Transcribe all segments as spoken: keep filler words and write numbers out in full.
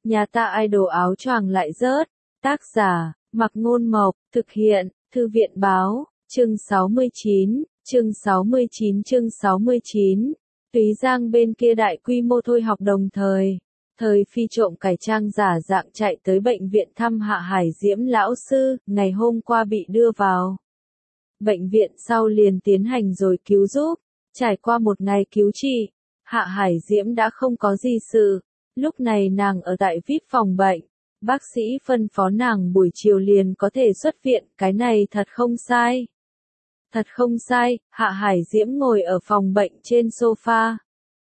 Nhà ta idol áo choàng lại rớt. Tác giả, Mặc Ngôn Mộc, thực hiện, Thư viện Báo, chương sáu mươi chín, chương sáu mươi chín chương sáu mươi chín. Túy Giang bên kia đại quy mô thôi học đồng thời. Thời Phi trộm cải trang giả dạng chạy tới bệnh viện thăm Hạ Hải Diễm lão sư, ngày hôm qua bị đưa vào bệnh viện sau liền tiến hành rồi cứu giúp. Trải qua một ngày cứu trị, Hạ Hải Diễm đã không có gì sự. Lúc này nàng ở tại vê i pê phòng bệnh. Bác sĩ phân phó nàng buổi chiều liền có thể xuất viện, cái này thật không sai. Thật không sai, Hạ Hải Diễm ngồi ở phòng bệnh trên sofa.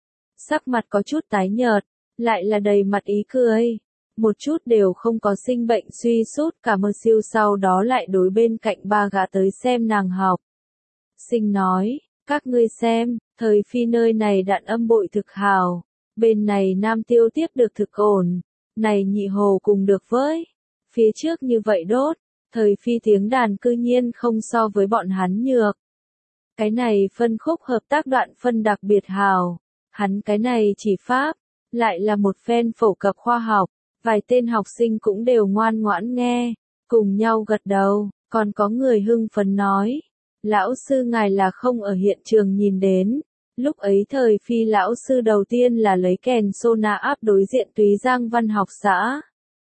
Sắc mặt có chút tái nhợt, lại là đầy mặt ý cười. Một chút đều không có sinh bệnh suy sút cả mơ siêu sau đó lại đối bên cạnh ba gã tới xem nàng học. Sinh nói, các ngươi xem, Thời Phi nơi này đạn âm bội thực hào. Bên này Nam Tiêu tiếp được thực ổn. Này nhị hồ cùng được với. Phía trước như vậy đốt. Thời Phi tiếng đàn cư nhiên không so với bọn hắn nhược. Cái này phân khúc hợp tác đoạn phân đặc biệt hào. Hắn cái này chỉ pháp. Lại là một phen phổ cập khoa học. Vài tên học sinh cũng đều ngoan ngoãn nghe. Cùng nhau gật đầu. Còn có người hưng phấn nói. Lão sư ngài là không ở hiện trường nhìn đến. Lúc ấy Thời Phi lão sư đầu tiên là lấy kèn sona áp đối diện Túy Giang văn học xã.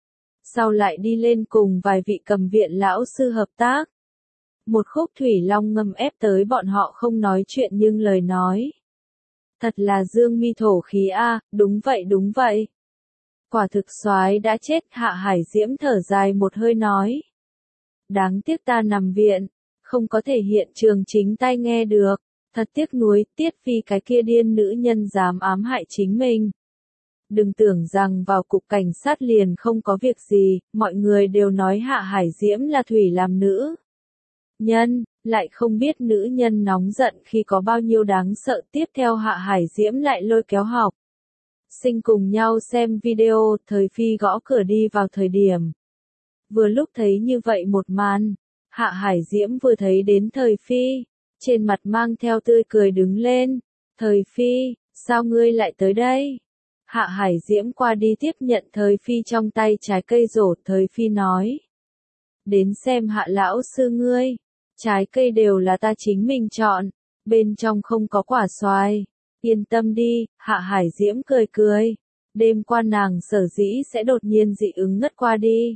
Sau lại đi lên cùng vài vị cầm viện lão sư hợp tác. Một khúc thủy long ngâm ép tới bọn họ không nói chuyện nhưng lời nói. Thật là dương mi thổ khí a, đúng vậy đúng vậy. Quả thực soái đã chết. Hạ Hải Diễm thở dài một hơi nói. Đáng tiếc ta nằm viện, không có thể hiện trường chính tai nghe được. Thật tiếc nuối, Tiết Phi cái kia điên nữ nhân dám ám hại chính mình. Đừng tưởng rằng vào cục cảnh sát liền không có việc gì, mọi người đều nói Hạ Hải Diễm là thủy làm nữ nhân, lại không biết nữ nhân nóng giận khi có bao nhiêu đáng sợ. Tiếp theo Hạ Hải Diễm lại lôi kéo học sinh cùng nhau xem video. Thời Phi gõ cửa đi vào thời điểm. Vừa lúc thấy như vậy một màn, Hạ Hải Diễm vừa thấy đến Thời Phi. Trên mặt mang theo tươi cười đứng lên. Thời Phi, sao ngươi lại tới đây? Hạ Hải Diễm qua đi tiếp nhận Thời Phi trong tay trái cây rổ. Thời Phi nói. Đến xem Hạ lão sư ngươi. Trái cây đều là ta chính mình chọn. Bên trong không có quả xoài. Yên tâm đi, Hạ Hải Diễm cười cười. Đêm qua nàng sở dĩ sẽ đột nhiên dị ứng ngất qua đi.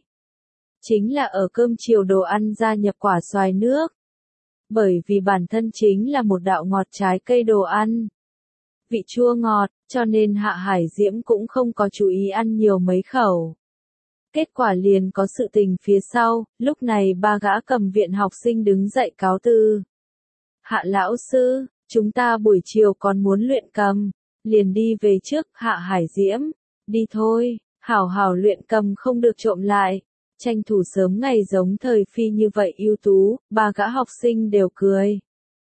Chính là ở cơm chiều đồ ăn gia nhập quả xoài nước. Bởi vì bản thân chính là một đạo ngọt trái cây đồ ăn. Vị chua ngọt, cho nên Hạ Hải Diễm cũng không có chú ý ăn nhiều mấy khẩu. Kết quả liền có sự tình phía sau, lúc này ba gã cầm viện học sinh đứng dậy cáo từ. Hạ lão sư, chúng ta buổi chiều còn muốn luyện cầm, liền đi về trước. Hạ Hải Diễm, đi thôi, hảo hảo luyện cầm không được trộm lại. Tranh thủ sớm ngày giống Thời Phi như vậy ưu tú, ba gã học sinh đều cười.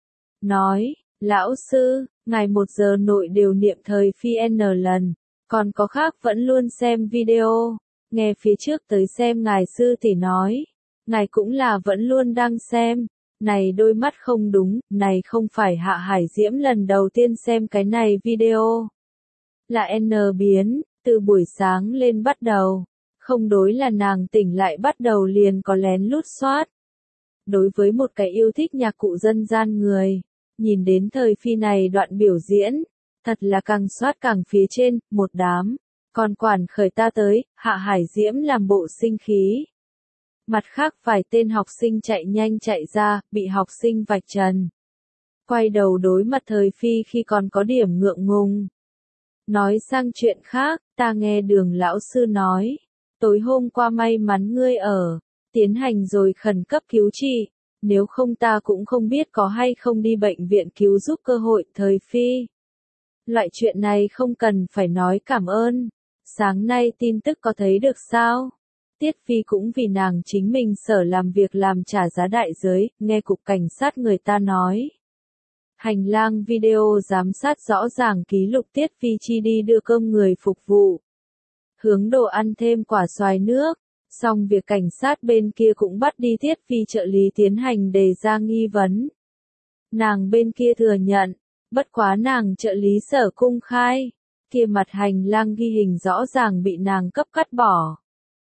Nói, lão sư, ngài một giờ nội đều niệm Thời Phi n lần, còn có khác vẫn luôn xem video, nghe phía trước tới xem ngài sư tỷ nói, ngài cũng là vẫn luôn đang xem, này đôi mắt không đúng, này không phải Hạ Hải Diễm lần đầu tiên xem cái này video. Là N biến, từ buổi sáng lên bắt đầu. Không đối là nàng tỉnh lại bắt đầu liền có lén lút soát. Đối với một cái yêu thích nhạc cụ dân gian người, nhìn đến Thời Phi này đoạn biểu diễn, thật là càng soát càng phía trên, một đám, còn quản khởi ta tới. Hạ Hải Diễm làm bộ sinh khí. Mặt khác vài tên học sinh chạy nhanh chạy ra, bị học sinh vạch trần. Quay đầu đối mặt Thời Phi khi còn có điểm ngượng ngùng. Nói sang chuyện khác, ta nghe Đường lão sư nói. Tối hôm qua may mắn ngươi ở, tiến hành rồi khẩn cấp cứu trị, nếu không ta cũng không biết có hay không đi bệnh viện cứu giúp cơ hội. Thời Phi. Loại chuyện này không cần phải nói cảm ơn. Sáng nay tin tức có thấy được sao? Tiết Phi cũng vì nàng chính mình sở làm việc làm trả giá đại giới, nghe cục cảnh sát người ta nói. Hành lang video giám sát rõ ràng ký lục Tiết Phi chi đi đưa cơm người phục vụ. Hướng đồ ăn thêm quả xoài nước, xong việc cảnh sát bên kia cũng bắt đi Tiết Phi trợ lý tiến hành đề ra nghi vấn. Nàng bên kia thừa nhận, bất quá nàng trợ lý sở cung khai, Kia mặt hành lang ghi hình rõ ràng bị nàng cấp cắt bỏ.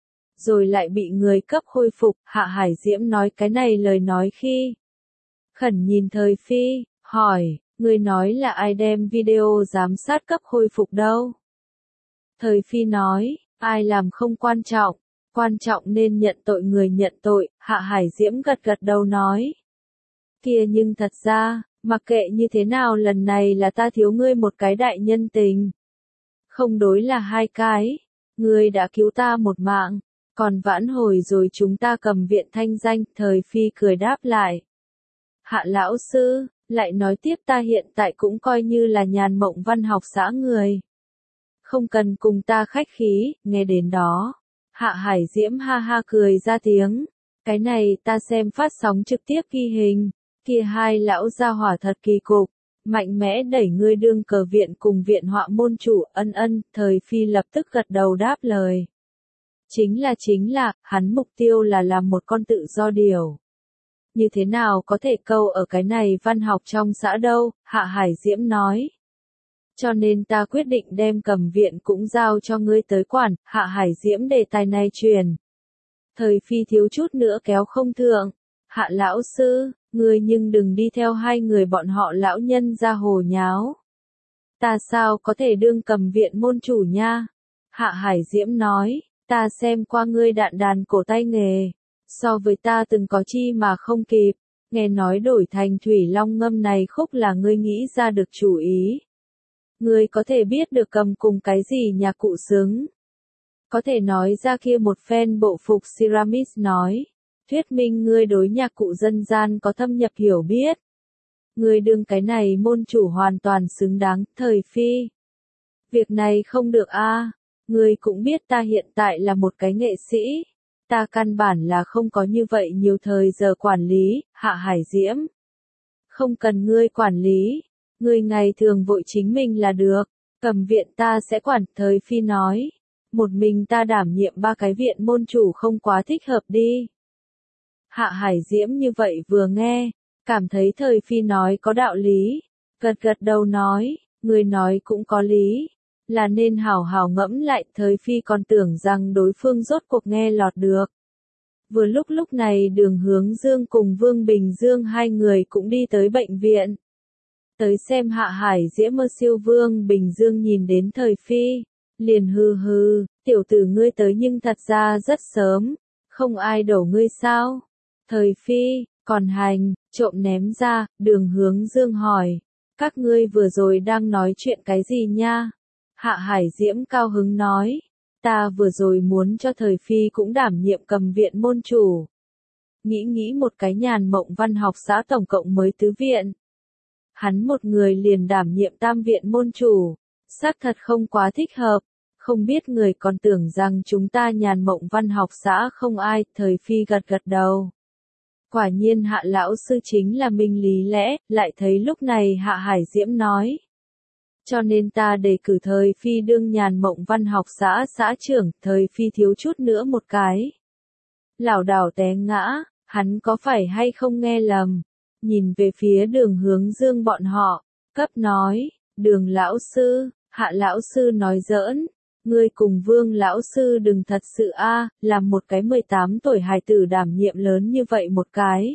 Rồi lại bị người cấp khôi phục, Hạ Hải Diễm nói cái này lời nói khi. Khẩn nhìn Thời Phi, hỏi, người nói là ai đem video giám sát cấp khôi phục đâu? Thời Phi nói, ai làm không quan trọng, quan trọng nên nhận tội người nhận tội, Hạ Hải Diễm gật gật đầu nói. Kia nhưng thật ra, mặc kệ như thế nào lần này là ta thiếu ngươi một cái đại nhân tình. Không đối là hai cái, ngươi đã cứu ta một mạng, còn vãn hồi rồi chúng ta cầm viện thanh danh, Thời Phi cười đáp lại. Hạ lão sư, lại nói tiếp ta hiện tại cũng coi như là nhàn mộng văn học xã người. Không cần cùng ta khách khí, nghe đến đó. Hạ Hải Diễm ha ha cười ra tiếng. Cái này ta xem phát sóng trực tiếp ghi hình. Kia hai lão gia hỏa thật kỳ cục. Mạnh mẽ đẩy ngươi đương cờ viện cùng viện họa môn chủ, ân ân, Thời Phi lập tức gật đầu đáp lời. Chính là chính là, hắn mục tiêu là làm một con tự do điều. Như thế nào có thể câu ở cái này văn học trong xã đâu, Hạ Hải Diễm nói. Cho nên ta quyết định đem cầm viện cũng giao cho ngươi tới quản, Hạ Hải Diễm đề tài này truyền. Thời Phi thiếu chút nữa kéo không thượng. Hạ lão sư, ngươi nhưng đừng đi theo hai người bọn họ lão nhân ra hồ nháo. Ta sao có thể đương cầm viện môn chủ nha? Hạ Hải Diễm nói, ta xem qua ngươi đạn đàn cổ tay nghề. So với ta từng có chi mà không kịp, nghe nói đổi thành Thủy Long ngâm này khúc là ngươi nghĩ ra được chủ ý. Ngươi có thể biết được cầm cùng cái gì nhạc cụ xứng. Có thể nói ra kia một phen bộ phục Ceramis nói. Thuyết minh ngươi đối nhạc cụ dân gian có thâm nhập hiểu biết. Ngươi đương cái này môn chủ hoàn toàn xứng đáng, Thời Phi. Việc này không được a, ngươi cũng biết ta hiện tại là một cái nghệ sĩ. Ta căn bản là không có như vậy nhiều thời giờ quản lý, Hạ Hải Diễm. Không cần ngươi quản lý, ngươi ngày thường vội chính mình là được, cầm viện ta sẽ quản, Thời Phi nói. Một mình ta đảm nhiệm ba cái viện môn chủ không quá thích hợp đi. Hạ Hải Diễm như vậy vừa nghe, cảm thấy Thời Phi nói có đạo lý, gật gật đầu nói, người nói cũng có lý. Là nên hào hào ngẫm lại, Thời Phi còn tưởng rằng đối phương rốt cuộc nghe lọt được. Vừa lúc lúc này Đường Hướng Dương cùng Vương Bình Dương hai người cũng đi tới bệnh viện. Tới xem Hạ Hải Diễm mơ siêu Vương Bình Dương nhìn đến Thời Phi, liền hừ hừ, tiểu tử ngươi tới nhưng thật ra rất sớm, không ai đổ ngươi sao? Thời Phi, còn hành, trộm ném ra, Đường Hướng Dương hỏi, các ngươi vừa rồi đang nói chuyện cái gì nha? Hạ Hải Diễm cao hứng nói, ta vừa rồi muốn cho Thời Phi cũng đảm nhiệm cầm viện môn chủ. Nghĩ nghĩ một cái nhàn mộng văn học xã tổng cộng mới tứ viện. Hắn một người liền đảm nhiệm tam viện môn chủ, xác thật không quá thích hợp, không biết người còn tưởng rằng chúng ta nhàn mộng văn học xã không ai, Thời Phi gật gật đầu. Quả nhiên Hạ lão sư chính là minh lý lẽ, lại thấy lúc này Hạ Hải Diễm nói. Cho nên ta đề cử Thời Phi đương nhàn mộng văn học xã xã trưởng, Thời Phi thiếu chút nữa một cái. Lảo đảo té ngã, hắn có phải hay không nghe lầm, nhìn về phía Đường Hướng Dương bọn họ, cấp nói, Đường lão sư, Hạ lão sư nói giỡn, ngươi cùng Vương lão sư đừng thật sự a, làm một cái mười tám tuổi hài tử đảm nhiệm lớn như vậy một cái.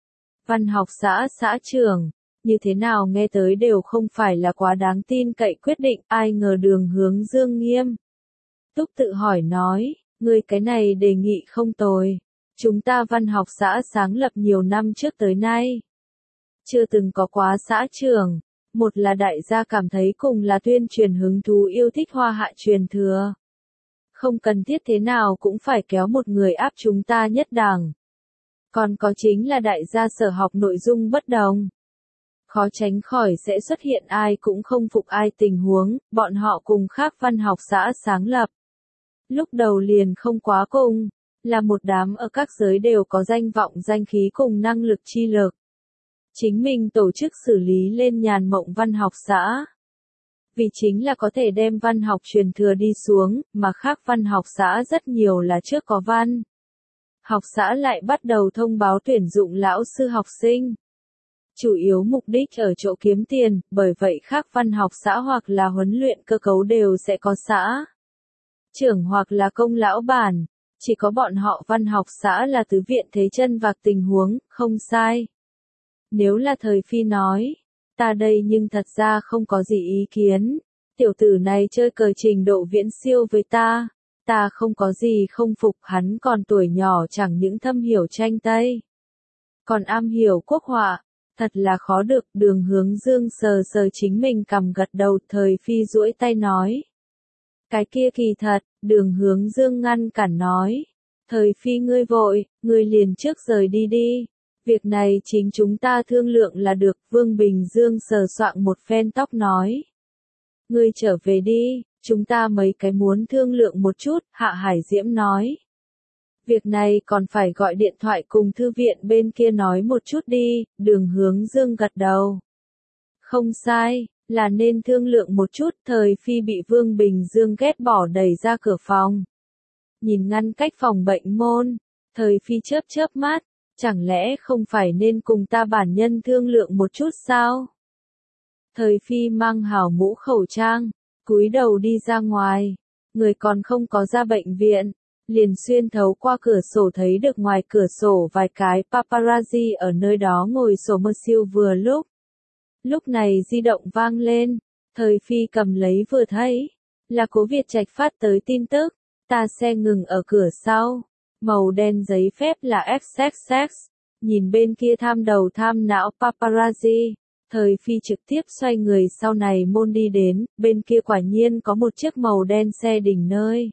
Văn học xã xã trưởng. Như thế nào nghe tới đều không phải là quá đáng tin cậy quyết định, ai ngờ Đường Hướng Dương nghiêm túc tự hỏi nói, ngươi cái này đề nghị không tồi. Chúng ta văn học xã sáng lập nhiều năm trước tới nay. Chưa từng có quá xã trưởng. Một là đại gia cảm thấy cùng là tuyên truyền hứng thú yêu thích hoa hạ truyền thừa. Không cần thiết thế nào cũng phải kéo một người áp chúng ta nhất đẳng. Còn có chính là đại gia sở học nội dung bất đồng. Khó tránh khỏi sẽ xuất hiện ai cũng không phục ai tình huống, bọn họ cùng khác văn học xã sáng lập. Lúc đầu liền không quá cùng, là một đám ở các giới đều có danh vọng danh khí cùng năng lực chi lực. Chính mình tổ chức xử lý lên nhàn mộng văn học xã. Vì chính là có thể đem văn học truyền thừa đi xuống, mà khác văn học xã rất nhiều là trước có văn. Học xã lại bắt đầu thông báo tuyển dụng lão sư học sinh. chủ yếu mục đích ở chỗ kiếm tiền, bởi vậy khác văn học xã hoặc là huấn luyện cơ cấu đều sẽ có xã trưởng hoặc là công lão bản, chỉ có bọn họ văn học xã là tứ viện thế chân vạc tình huống, không sai. Nếu là thời phi nói, ta đây nhưng thật ra không có gì ý kiến, tiểu tử này chơi cờ trình độ viễn siêu với ta, ta không có gì không phục, hắn còn tuổi nhỏ chẳng những thâm hiểu tranh Tây, còn am hiểu quốc họa, thật là khó được. Đường Hướng Dương sờ sờ chính mình cằm gật đầu, thời phi duỗi tay nói. Cái kia kỳ thật, Đường Hướng Dương ngăn cản nói. Thời phi ngươi vội, ngươi liền trước rời đi đi. Việc này chính chúng ta thương lượng là được. Vương Bình Dương sờ soạng một phen tóc nói. Ngươi trở về đi, chúng ta mấy cái muốn thương lượng một chút, Hạ Hải Diễm nói. Việc này còn phải gọi điện thoại cùng thư viện bên kia nói một chút đi, Đường Hướng Dương gật đầu. Không sai, là nên thương lượng một chút. Thời phi bị Vương Bình Dương ghét bỏ đẩy ra cửa phòng. Nhìn ngăn cách phòng bệnh môn, thời phi chớp chớp mắt, chẳng lẽ không phải nên cùng ta bản nhân thương lượng một chút sao? Thời phi mang hảo mũ khẩu trang, cúi đầu đi ra ngoài, người còn không có ra bệnh viện, liền xuyên thấu qua cửa sổ thấy được ngoài cửa sổ vài cái paparazzi ở nơi đó ngồi sổ mơ siêu vừa lúc. Lúc này di động vang lên, thời phi cầm lấy vừa thấy, là Cố Việt Trạch phát tới tin tức, ta xe ngừng ở cửa sau, màu đen giấy phép là ích ích ích, nhìn bên kia tham đầu tham não paparazzi, thời phi trực tiếp xoay người sau này môn đi đến, bên kia quả nhiên có một chiếc màu đen xe đỉnh nơi.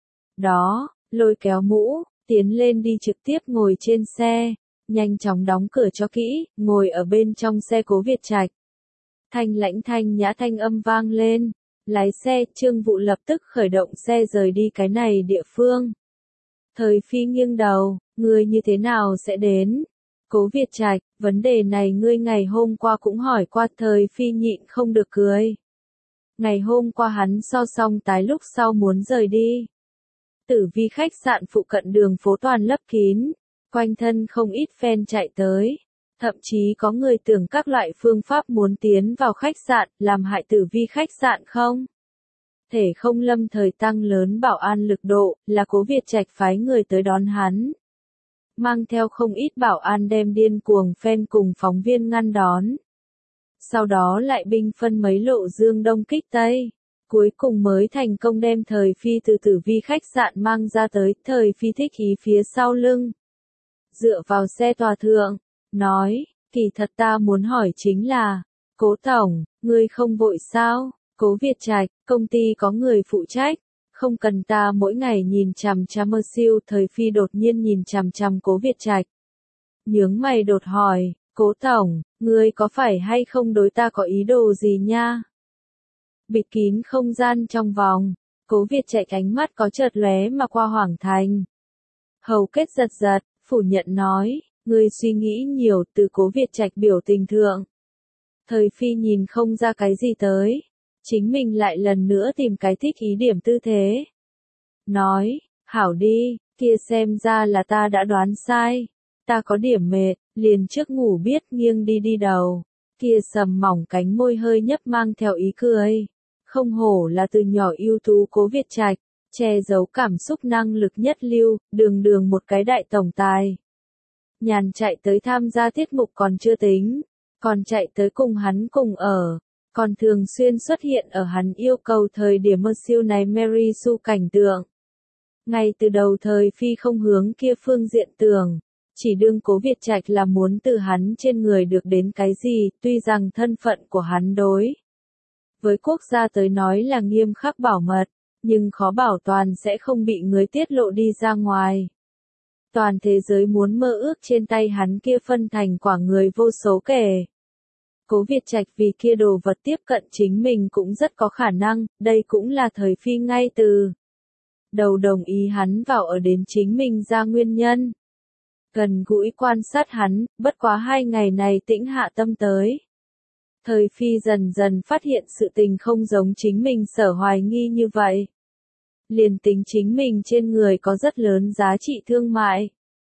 Đó, lôi kéo mũ, tiến lên đi trực tiếp ngồi trên xe, nhanh chóng đóng cửa cho kỹ, ngồi ở bên trong xe Cố Việt Trạch. Thanh lãnh thanh nhã thanh âm vang lên, lái xe, Trương Vụ lập tức khởi động xe rời đi cái này địa phương. Thời phi nghiêng đầu, ngươi như thế nào sẽ đến? Cố Việt Trạch, vấn đề này ngươi ngày hôm qua cũng hỏi qua. Thời phi nhịn không được cười. Ngày hôm qua hắn so xong tái lúc sau muốn rời đi. Tử Vi khách sạn phụ cận đường phố toàn lấp kín, quanh thân không ít fan chạy tới. Thậm chí có người tưởng các loại phương pháp muốn tiến vào khách sạn, làm hại Tử Vi khách sạn không? Thể không lâm thời tăng lớn bảo an lực độ, là Cố Việt Trạch phái người tới đón hắn. Mang theo không ít bảo an đem điên cuồng fan cùng phóng viên ngăn đón. Sau đó lại binh phân mấy lộ dương đông kích tây. Cuối cùng mới thành công đem thời phi từ Tử Vi khách sạn mang ra tới, thời phi thích ý phía sau lưng. Dựa vào xe tòa thượng, nói, kỳ thật ta muốn hỏi chính là, Cố Tổng, ngươi không vội sao? Cố Việt Trạch, công ty có người phụ trách, không cần ta mỗi ngày nhìn chằm chằm mơ siêu. Thời phi đột nhiên nhìn chằm chằm Cố Việt Trạch. Nhướng mày đột hỏi, Cố Tổng, ngươi có phải hay không đối ta có ý đồ gì nha? Bịt kín không gian trong vòng, Cố Việt Trạch ánh mắt có chợt lóe mà qua Hoàng Thành. Hầu kết giật giật, phủ nhận nói, ngươi suy nghĩ nhiều. Từ Cố Việt Trạch biểu tình thượng. Thời phi nhìn không ra cái gì tới. Chính mình lại lần nữa tìm cái thích ý điểm tư thế. Nói, hảo đi, kia xem ra là ta đã đoán sai. Ta có điểm mệt, liền trước ngủ biết nghiêng đi đi đầu. Kia sầm mỏng cánh môi hơi nhấp mang theo ý cười. Không hổ là từ nhỏ ưu tú Cố Việt Trạch, che giấu cảm xúc năng lực nhất lưu, đường đường một cái đại tổng tài. Nhàn chạy tới tham gia tiết mục còn chưa tính, còn chạy tới cùng hắn cùng ở. Còn thường xuyên xuất hiện ở hắn yêu cầu thời điểm mơ siêu này Mary Sue cảnh tượng. Ngay từ đầu thời phi không hướng kia phương diện tưởng, chỉ đương Cố Việt Trạch là muốn từ hắn trên người được đến cái gì, tuy rằng thân phận của hắn đối với quốc gia tới nói là nghiêm khắc bảo mật, nhưng khó bảo toàn sẽ không bị người tiết lộ đi ra ngoài. Toàn thế giới muốn mơ ước trên tay hắn kia phân thành quả người vô số kể. Cố Việt Trạch vì kia đồ vật tiếp cận chính mình cũng rất có khả năng, đây cũng là thời phi ngay từ đầu đồng ý hắn vào ở đến chính mình ra nguyên nhân. Gần gũi quan sát hắn, bất quá hai ngày này tĩnh hạ tâm tới. Thời phi dần dần phát hiện sự tình không giống chính mình sở hoài nghi như vậy. Liền tính chính mình trên người có rất lớn giá trị thương mại.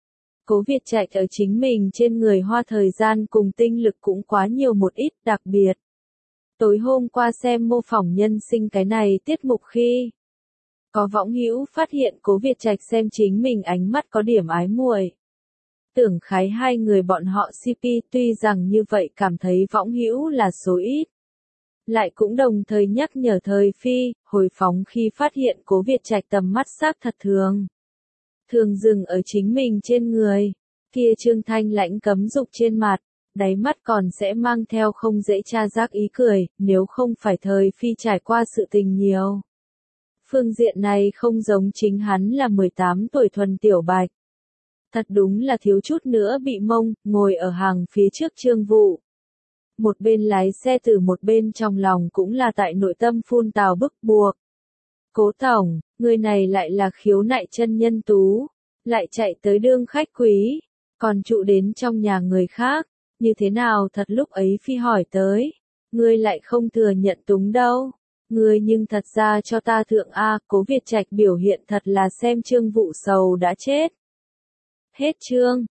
Cố Việt Trạch ở chính mình trên người hoa thời gian cùng tinh lực cũng quá nhiều một ít, đặc biệt. Tối hôm qua xem mô phỏng nhân sinh cái này tiết mục khi có võng hữu phát hiện Cố Việt Trạch xem chính mình ánh mắt có điểm ái muội. Tưởng khái hai người bọn họ xê pê, tuy rằng như vậy cảm thấy võng hữu là số ít. Lại cũng đồng thời nhắc nhở thời phi, hồi phóng khi phát hiện Cố Việt Trạch tầm mắt xác thật thường. Thường dừng ở chính mình trên người, kia Trương Thanh lãnh cấm dục trên mặt, đáy mắt còn sẽ mang theo không dễ tra giác ý cười, nếu không phải thời phi trải qua sự tình nhiều. Phương diện này không giống chính hắn là mười tám tuổi thuần tiểu bạch. Thật đúng là thiếu chút nữa bị mông, ngồi ở hàng phía trước Trương Vụ. Một bên lái xe từ một bên trong lòng cũng là tại nội tâm phun tào bức buộc. Cố tổng, người này lại là khiếu nại chân nhân tú, lại chạy tới đương khách quý, còn trụ đến trong nhà người khác, như thế nào thật lúc ấy phi hỏi tới, ngươi lại không thừa nhận túng đâu, ngươi nhưng thật ra cho ta thượng A. Cố Việt Trạch biểu hiện thật là xem Trương Vụ sầu đã chết. Hết chương.